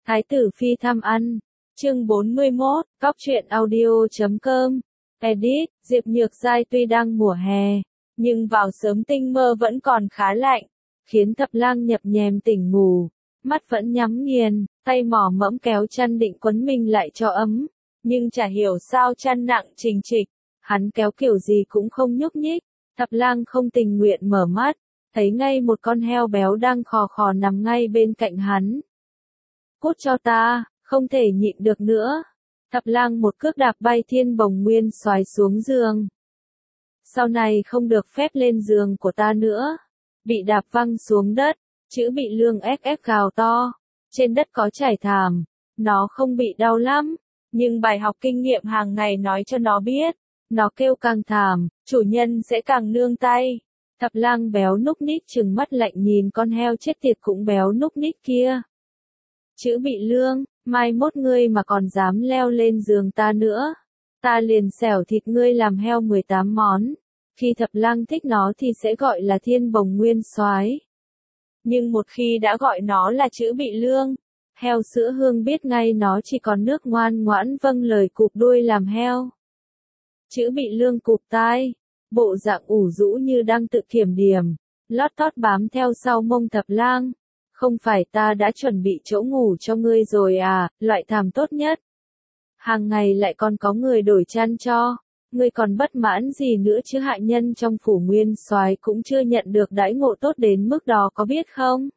Thái tử phi thăm ăn. Chương 41, Cóc truyện audio.com. Edit, Diệp Nhược Giai tuy đang mùa hè, nhưng vào sớm tinh mơ vẫn còn khá lạnh, khiến Thập Lang nhập nhèm tỉnh ngủ, mắt vẫn nhắm nghiền, tay mỏ mẫm kéo chăn định quấn mình lại cho ấm, nhưng chả hiểu sao chăn nặng trình trịch, hắn kéo kiểu gì cũng không nhúc nhích. Thập Lang không tình nguyện mở mắt, thấy ngay một con heo béo đang khò khò nằm ngay bên cạnh hắn. Cút cho ta, không thể nhịn được nữa. Thập Lang một cước đạp bay Thiên Bồng Nguyên Soái xuống giường. Sau này không được phép lên giường của ta nữa. Bị đạp văng xuống đất, chữ bị lương ép gào to. Trên đất có trải thảm, nó không bị đau lắm, nhưng bài học kinh nghiệm hàng ngày nói cho nó biết, nó kêu càng thảm, chủ nhân sẽ càng nương tay. Thập Lang béo núc ních trừng mắt lạnh nhìn con heo chết tiệt cũng béo núc ních kia. Chữ bị lương, mai mốt ngươi mà còn dám leo lên giường ta nữa, ta liền xẻo thịt ngươi làm heo 18 món. Khi Thập Lang thích nó thì sẽ gọi là Thiên Bồng Nguyên Soái. Nhưng một khi đã gọi nó là chữ bị lương, heo sữa hương biết ngay nó chỉ còn nước ngoan ngoãn vâng lời cụp đuôi làm heo. Chữ bị lương cụp tai, bộ dạng ủ rũ như đang tự kiểm điểm, lót tót bám theo sau mông Thập Lang. Không phải ta đã chuẩn bị chỗ ngủ cho ngươi rồi à, loại thảm tốt nhất. Hàng ngày lại còn có người đổi chăn cho, ngươi còn bất mãn gì nữa chứ, hạ nhân trong phủ Nguyên Soái cũng chưa nhận được đãi ngộ tốt đến mức đó có biết không?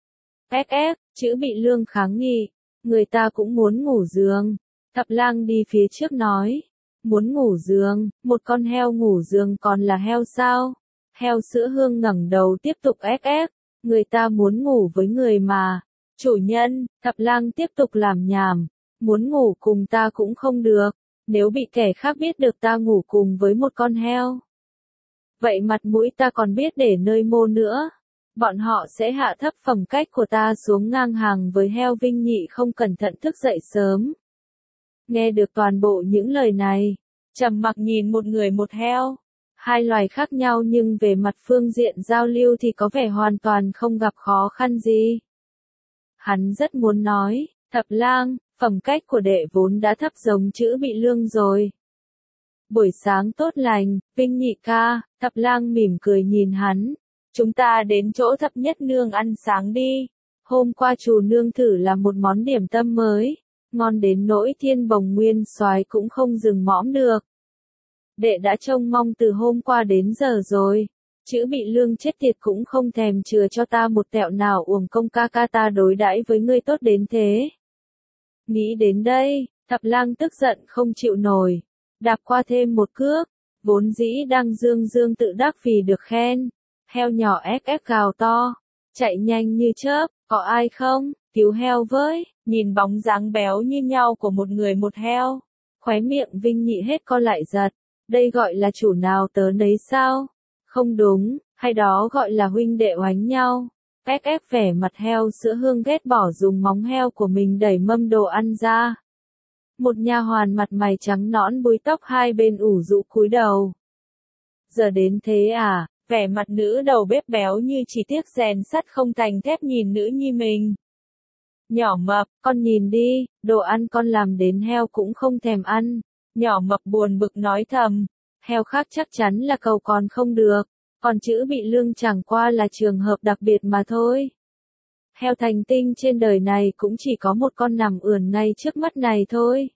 Chữ bị lương kháng nghị, người ta cũng muốn ngủ giường. Thập Lang đi phía trước nói, muốn ngủ giường, một con heo ngủ giường còn là heo sao? Heo sữa hương ngẩng đầu tiếp tục người ta muốn ngủ với người mà. Chủ nhân, Thập Lang tiếp tục làm nhảm, muốn ngủ cùng ta cũng không được, nếu bị kẻ khác biết được ta ngủ cùng với một con heo. Vậy mặt mũi ta còn biết để nơi mô nữa. Bọn họ sẽ hạ thấp phẩm cách của ta xuống ngang hàng với heo Vinh Nhị không cẩn thận thức dậy sớm. Nghe được toàn bộ những lời này, trầm mặc nhìn một người một heo. Hai loài khác nhau nhưng về mặt phương diện giao lưu thì có vẻ hoàn toàn không gặp khó khăn gì. Hắn rất muốn nói, Thập Lang, phẩm cách của đệ vốn đã thấp giống chữ bị lương rồi. Buổi sáng tốt lành, Vinh Nhị ca, Thập Lang mỉm cười nhìn hắn. Chúng ta đến chỗ Thập Nhất Nương ăn sáng đi. Hôm qua chủ nương thử làm một món điểm tâm mới, ngon đến nỗi Thiên Bồng Nguyên Soái cũng không dừng mõm được. Đệ đã trông mong từ hôm qua đến giờ rồi. Chữ bị lương chết tiệt cũng không thèm chừa cho ta một tẹo nào, uổng công ca ca ta đối đãi với ngươi tốt đến thế. Nghĩ đến đây, Thập Lang tức giận không chịu nổi, đạp qua thêm một cước, vốn dĩ đang dương dương tự đắc vì được khen. Heo nhỏ ép gào to, chạy nhanh như chớp, có ai không, cứu heo với. Nhìn bóng dáng béo như nhau của một người một heo, khóe miệng Vinh Nhị hết co lại giật. Đây gọi là chủ nào tớ nấy sao? Không đúng, hay đó gọi là huynh đệ oánh nhau. Vẻ mặt heo sữa hương ghét bỏ dùng móng heo của mình đẩy mâm đồ ăn ra. Một nha hoàn mặt mày trắng nõn búi tóc hai bên ủ rũ cúi đầu. Giờ đến thế à? Vẻ mặt nữ đầu bếp béo như chỉ tiếc rèn sắt không thành thép nhìn nữ nhi mình. Nhỏ mập, con nhìn đi, đồ ăn con làm đến heo cũng không thèm ăn. Nhỏ mập buồn bực nói thầm, heo khác chắc chắn là cầu còn không được, còn chữ bị lương chẳng qua là trường hợp đặc biệt mà thôi. Heo thành tinh trên đời này cũng chỉ có một con nằm ườn ngay trước mắt này thôi.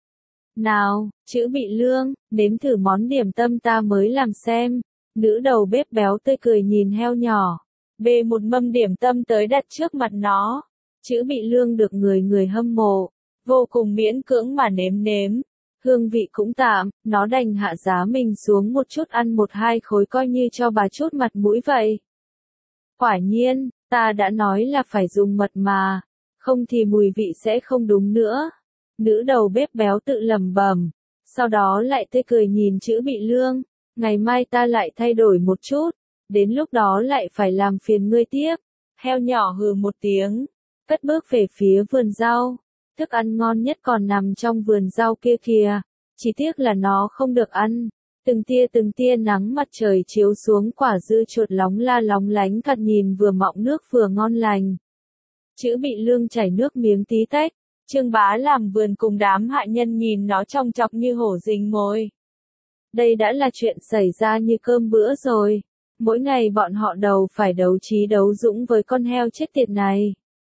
Nào, chữ bị lương, nếm thử món điểm tâm ta mới làm xem. Nữ đầu bếp béo tươi cười nhìn heo nhỏ, bê một mâm điểm tâm tới đặt trước mặt nó. Chữ bị lương được người hâm mộ, vô cùng miễn cưỡng mà nếm. Hương vị cũng tạm, nó đành hạ giá mình xuống một chút ăn một hai khối coi như cho bà chút mặt mũi vậy. Quả nhiên, ta đã nói là phải dùng mật mà, không thì mùi vị sẽ không đúng nữa. Nữ đầu bếp béo tự lẩm bẩm, sau đó lại tươi cười nhìn chữ bị lương, ngày mai ta lại thay đổi một chút, đến lúc đó lại phải làm phiền ngươi tiếp. Heo nhỏ hừ một tiếng, cất bước về phía vườn rau. Thức ăn ngon nhất còn nằm trong vườn rau kia kìa, chỉ tiếc là nó không được ăn. Từng tia nắng mặt trời chiếu xuống quả dưa chuột lóng la lóng lánh thật nhìn vừa mọng nước vừa ngon lành. Chữ Bị Lương chảy nước miếng tí tách. Trương Bá làm vườn cùng đám hạ nhân nhìn nó chòng chọc như hổ rình mồi. Đây đã là chuyện xảy ra như cơm bữa rồi. Mỗi ngày bọn họ đầu phải đấu trí đấu dũng với con heo chết tiệt này.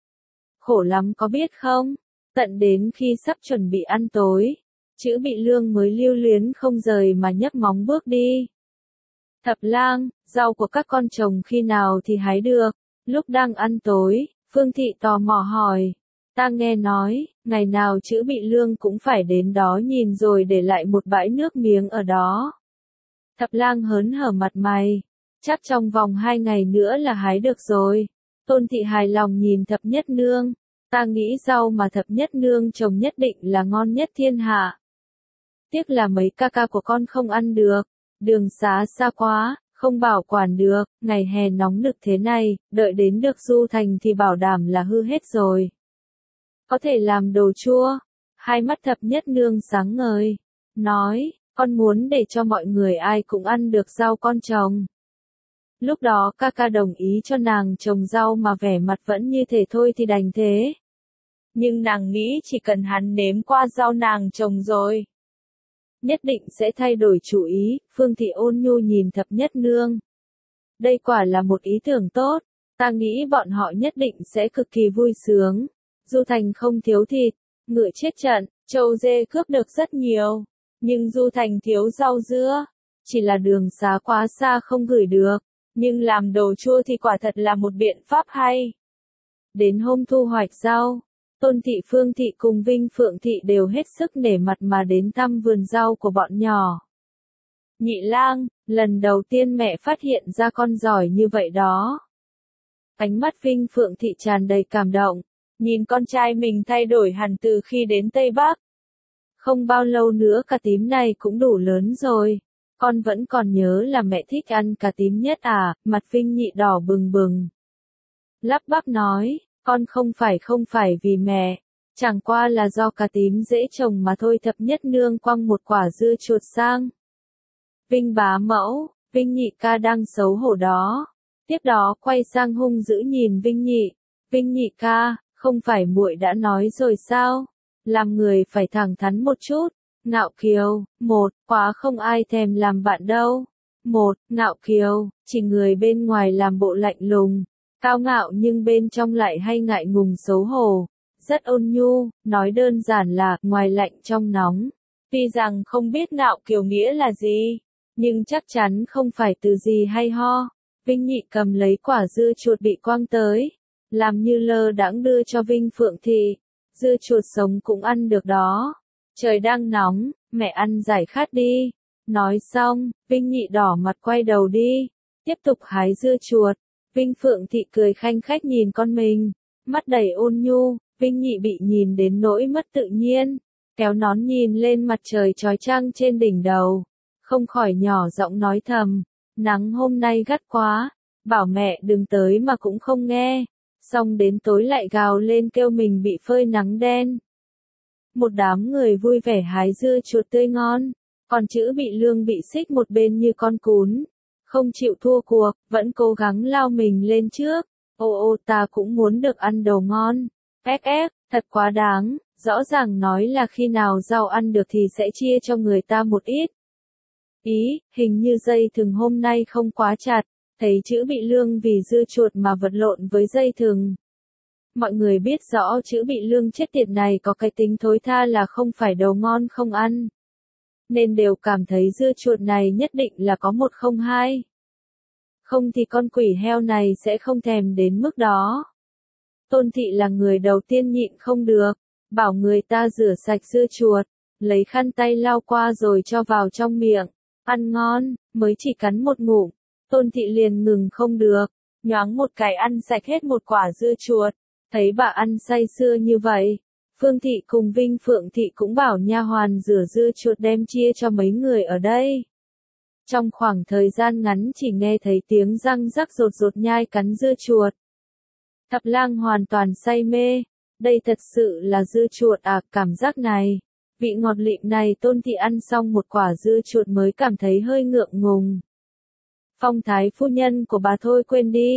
Khổ lắm có biết không? Tận đến khi sắp chuẩn bị ăn tối, Chữ Bị Lương mới lưu luyến không rời mà nhấc móng bước đi. Thập lang, rau của các con trồng khi nào thì hái được? Lúc đang ăn tối, Phương Thị tò mò hỏi. Ta nghe nói, ngày nào Chữ Bị Lương cũng phải đến đó nhìn rồi để lại một bãi nước miếng ở đó. Thập lang hớn hở mặt mày. Chắc trong vòng 2 ngày nữa là hái được rồi. Tôn Thị hài lòng nhìn Thập Nhất Nương. Ta nghĩ rau mà Thập Nhất Nương trồng nhất định là ngon nhất thiên hạ. Tiếc là mấy ca ca của con không ăn được. Đường xá xa quá, không bảo quản được. Ngày hè nóng nực thế này, đợi đến được Du Thành thì bảo đảm là hư hết rồi. Có thể làm đồ chua. Hai mắt Thập Nhất Nương sáng ngời. Nói, con muốn để cho mọi người ai cũng ăn được rau con trồng. Lúc đó ca ca đồng ý cho nàng trồng rau mà vẻ mặt vẫn như thể thôi thì đành thế. Nhưng nàng nghĩ chỉ cần hắn nếm qua rau nàng trồng rồi, nhất định sẽ thay đổi chủ ý. Phương Thị ôn nhu nhìn Thập Nhất Nương. Đây quả là một ý tưởng tốt, ta nghĩ bọn họ nhất định sẽ cực kỳ vui sướng. Du Thành không thiếu thịt, ngựa chết trận, trâu dê cướp được rất nhiều, nhưng Du Thành thiếu rau dưa, chỉ là đường xá quá xa không gửi được, nhưng làm đồ chua thì quả thật là một biện pháp hay. Đến hôm thu hoạch rau, Tôn Thị, Phương Thị cùng Vinh Phượng Thị đều hết sức nể mặt mà đến thăm vườn rau của bọn nhỏ. Nhị lang, lần đầu tiên mẹ phát hiện ra con giỏi như vậy đó. Ánh mắt Vinh Phượng Thị tràn đầy cảm động, nhìn con trai mình thay đổi hẳn từ khi đến Tây Bắc. Không bao lâu nữa cà tím này cũng đủ lớn rồi. Con vẫn còn nhớ là mẹ thích ăn cà tím nhất à? Mặt Vinh Nhị đỏ bừng bừng. Lắp bắp nói, con không phải vì mẹ, chẳng qua là do cà tím dễ trồng mà thôi. Thập Nhất Nương quăng một quả dưa chuột sang. Vinh bá mẫu, Vinh Nhị ca đang xấu hổ đó. Tiếp đó quay sang hung dữ nhìn Vinh Nhị. Vinh Nhị ca, không phải muội đã nói rồi sao? Làm người phải thẳng thắn một chút. Ngạo kiều, quá không ai thèm làm bạn đâu. Ngạo kiều, chỉ người bên ngoài làm bộ lạnh lùng, cao ngạo nhưng bên trong lại hay ngại ngùng xấu hổ. Rất ôn nhu, nói đơn giản là ngoài lạnh trong nóng. Tuy rằng không biết ngạo kiều nghĩa là gì, nhưng chắc chắn không phải từ gì hay ho. Vinh Nhị cầm lấy quả dưa chuột bị quăng tới, làm như lơ đãng đưa cho Vinh Phượng Thị. Dưa chuột sống cũng ăn được đó. Trời đang nóng, mẹ ăn giải khát đi. Nói xong, Vinh Nhị đỏ mặt quay đầu đi, tiếp tục hái dưa chuột. Vinh Phượng Thị cười khanh khách nhìn con mình, mắt đầy ôn nhu. Vinh Nhị bị nhìn đến nỗi mất tự nhiên, kéo nón nhìn lên mặt trời chói chang trên đỉnh đầu, không khỏi nhỏ giọng nói thầm, nắng hôm nay gắt quá, bảo mẹ đừng tới mà cũng không nghe, xong đến tối lại gào lên kêu mình bị phơi nắng đen. Một đám người vui vẻ hái dưa chuột tươi ngon, còn Chữ Bị Lương bị xích một bên như con cún, không chịu thua cuộc, vẫn cố gắng lao mình lên trước. Ô ta cũng muốn được ăn đồ ngon. Thật quá đáng, rõ ràng nói là khi nào rau ăn được thì sẽ chia cho người ta một ít. Hình như dây thừng hôm nay không quá chặt, thấy Chữ Bị Lương vì dưa chuột mà vật lộn với dây thừng. Mọi người biết rõ Chữ Bị Lương chết tiệt này có cái tính thối tha là không phải đồ ngon không ăn, nên đều cảm thấy dưa chuột này nhất định là có một không hai. Không thì con quỷ heo này sẽ không thèm đến mức đó. Tôn Thị là người đầu tiên nhịn không được, bảo người ta rửa sạch dưa chuột, lấy khăn tay lau qua rồi cho vào trong miệng, ăn ngon. Mới chỉ cắn một ngụm, Tôn Thị liền ngừng không được, nhoáng một cái ăn sạch hết một quả dưa chuột. Thấy bà ăn say sưa như vậy, Phương Thị cùng Vinh Phượng Thị cũng bảo nha hoàn rửa dưa chuột đem chia cho mấy người ở đây. Trong khoảng thời gian ngắn chỉ nghe thấy tiếng răng rắc rột rột nhai cắn dưa chuột. Thập lang hoàn toàn say mê, đây thật sự là dưa chuột à? Cảm giác này, vị ngọt lịm này Tôn Thị ăn xong một quả dưa chuột mới cảm thấy hơi ngượng ngùng. Phong thái phu nhân của bà thôi quên đi,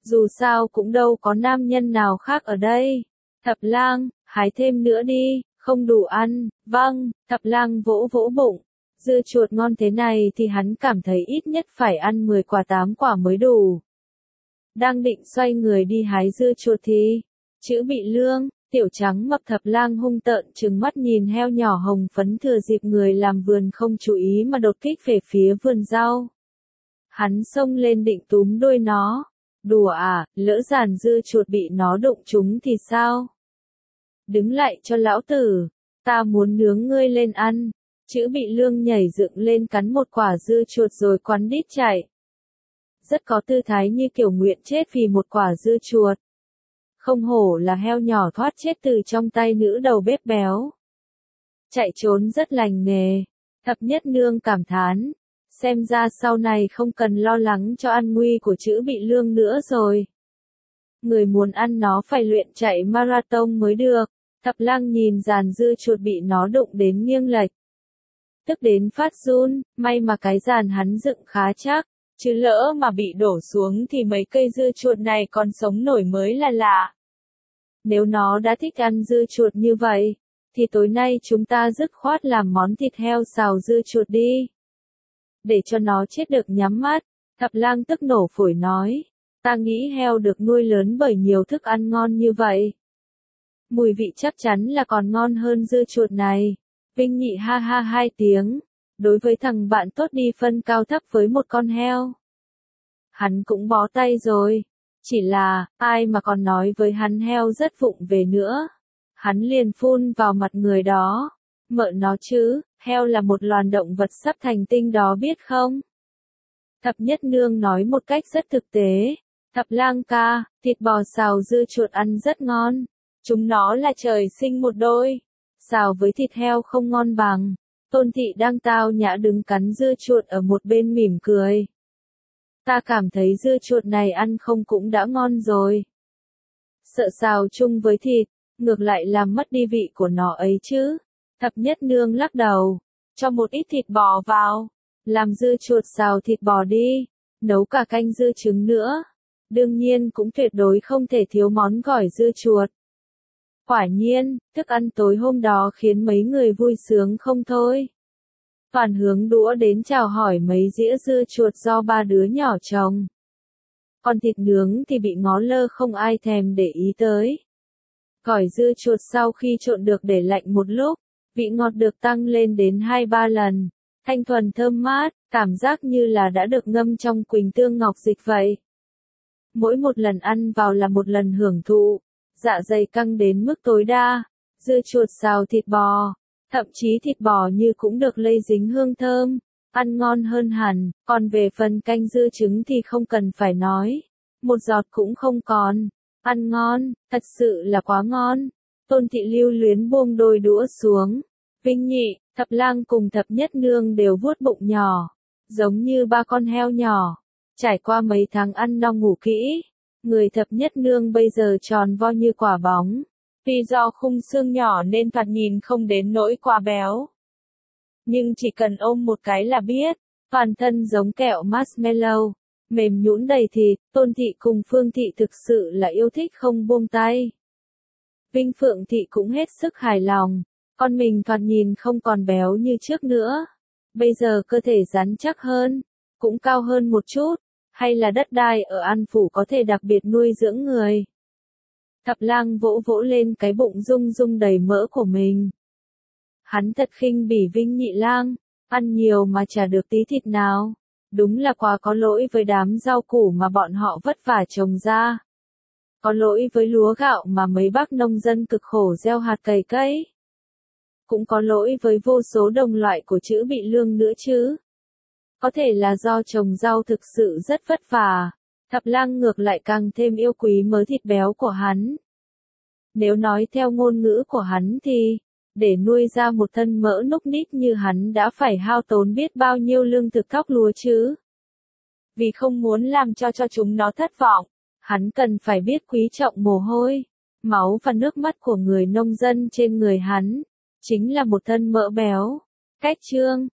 Dù sao cũng đâu có nam nhân nào khác ở đây. Thập lang, hái thêm nữa đi, không đủ ăn. Vâng, thập lang vỗ vỗ bụng. Dưa chuột ngon thế này thì hắn cảm thấy ít nhất phải ăn 10 quả 8 quả mới đủ. Đang định xoay người đi hái dưa chuột thì, chữ bị lương, tiểu trắng mập thập lang hung tợn trừng mắt nhìn heo nhỏ hồng phấn thừa dịp người làm vườn không chú ý mà đột kích về phía vườn rau. Hắn xông lên định túm đuôi nó. Đùa à, lỡ giàn dưa chuột bị nó đụng trúng thì sao? Đứng lại cho lão tử, ta muốn nướng ngươi lên ăn. Chữ bị lương nhảy dựng lên cắn một quả dưa chuột rồi quắn đít chạy. Rất có tư thái như kiểu nguyện chết vì một quả dưa chuột. Không hổ là heo nhỏ thoát chết từ trong tay nữ đầu bếp béo. Chạy trốn rất lành nghề. Thập nhất nương cảm thán. Xem ra sau này không cần lo lắng cho an nguy của chữ bị lương nữa rồi. Người muốn ăn nó phải luyện chạy marathon mới được. Thập lang nhìn giàn dưa chuột bị nó đụng đến nghiêng lệch. Tức đến phát run, may mà cái giàn hắn dựng khá chắc, chứ lỡ mà bị đổ xuống thì mấy cây dưa chuột này còn sống nổi mới là lạ. Nếu nó đã thích ăn dưa chuột như vậy, thì tối nay chúng ta dứt khoát làm món thịt heo xào dưa chuột đi. Để cho nó chết được nhắm mắt, thập lang tức nổ phổi nói, ta nghĩ heo được nuôi lớn bởi nhiều thức ăn ngon như vậy. Mùi vị chắc chắn là còn ngon hơn dưa chuột này. Vinh Nhị ha ha hai tiếng, đối với thằng bạn tốt đi phân cao thấp với một con heo. Hắn cũng bó tay rồi, chỉ là, ai mà còn nói với hắn heo rất vụng về nữa. Hắn liền phun vào mặt người đó, mợ nó chứ, heo là một loài động vật sắp thành tinh đó biết không? Thập nhất nương nói một cách rất thực tế, thập lang ca, thịt bò xào dưa chuột ăn rất ngon, chúng nó là trời sinh một đôi. Xào với thịt heo không ngon bằng. Tôn thị đang tao nhã đứng cắn dưa chuột ở một bên mỉm cười. Ta cảm thấy dưa chuột này ăn không cũng đã ngon rồi. Sợ xào chung với thịt, ngược lại làm mất đi vị của nó ấy chứ. Thập nhất nương lắc đầu, cho một ít thịt bò vào, làm dưa chuột xào thịt bò đi, nấu cả canh dưa trứng nữa. Đương nhiên cũng tuyệt đối không thể thiếu món gỏi dưa chuột. Quả nhiên, thức ăn tối hôm đó khiến mấy người vui sướng không thôi. Toàn hướng đũa đến chào hỏi mấy dĩa dưa chuột do ba đứa nhỏ trồng. Còn thịt nướng thì bị ngó lơ không ai thèm để ý tới. Gỏi dưa chuột sau khi trộn được để lạnh một lúc, vị ngọt được tăng lên đến 2-3 lần. Thanh thuần thơm mát, cảm giác như là đã được ngâm trong quỳnh tương ngọc dịch vậy. Mỗi một lần ăn vào là một lần hưởng thụ. Dạ dày căng đến mức tối đa, dưa chuột xào thịt bò, thậm chí thịt bò như cũng được lây dính hương thơm, ăn ngon hơn hẳn, còn về phần canh dưa trứng thì không cần phải nói, một giọt cũng không còn, ăn ngon, thật sự là quá ngon. Tôn thị lưu luyến buông đôi đũa xuống, Vinh Nhị, thập lang cùng thập nhất nương đều vuốt bụng nhỏ, giống như ba con heo nhỏ, trải qua mấy tháng ăn no ngủ kỹ. Người thập nhất nương bây giờ tròn vo như quả bóng. Vì do khung xương nhỏ nên thoạt nhìn không đến nỗi quá béo. Nhưng chỉ cần ôm một cái là biết, toàn thân giống kẹo marshmallow, mềm nhũn đầy thịt. Tôn thị cùng Phương thị thực sự là yêu thích không buông tay. Vinh Phượng thị cũng hết sức hài lòng, con mình thoạt nhìn không còn béo như trước nữa. Bây giờ cơ thể rắn chắc hơn, cũng cao hơn một chút. Hay là đất đai ở An Phủ có thể đặc biệt nuôi dưỡng người. Thập lang vỗ vỗ lên cái bụng rung rung đầy mỡ của mình. Hắn thật khinh bỉ Vinh Nhị lang, ăn nhiều mà chả được tí thịt nào. Đúng là quá có lỗi với đám rau củ mà bọn họ vất vả trồng ra. Có lỗi với lúa gạo mà mấy bác nông dân cực khổ gieo hạt cày cấy. Cũng có lỗi với vô số đồng loại của chữ bị lương nữa chứ. Có thể là do trồng rau thực sự rất vất vả, thập lang ngược lại càng thêm yêu quý mớ thịt béo của hắn. Nếu nói theo ngôn ngữ của hắn thì, để nuôi ra một thân mỡ núc ních như hắn đã phải hao tốn biết bao nhiêu lương thực thóc lúa chứ. Vì không muốn làm cho chúng nó thất vọng, hắn cần phải biết quý trọng mồ hôi, máu và nước mắt của người nông dân trên người hắn, chính là một thân mỡ béo. Cách chương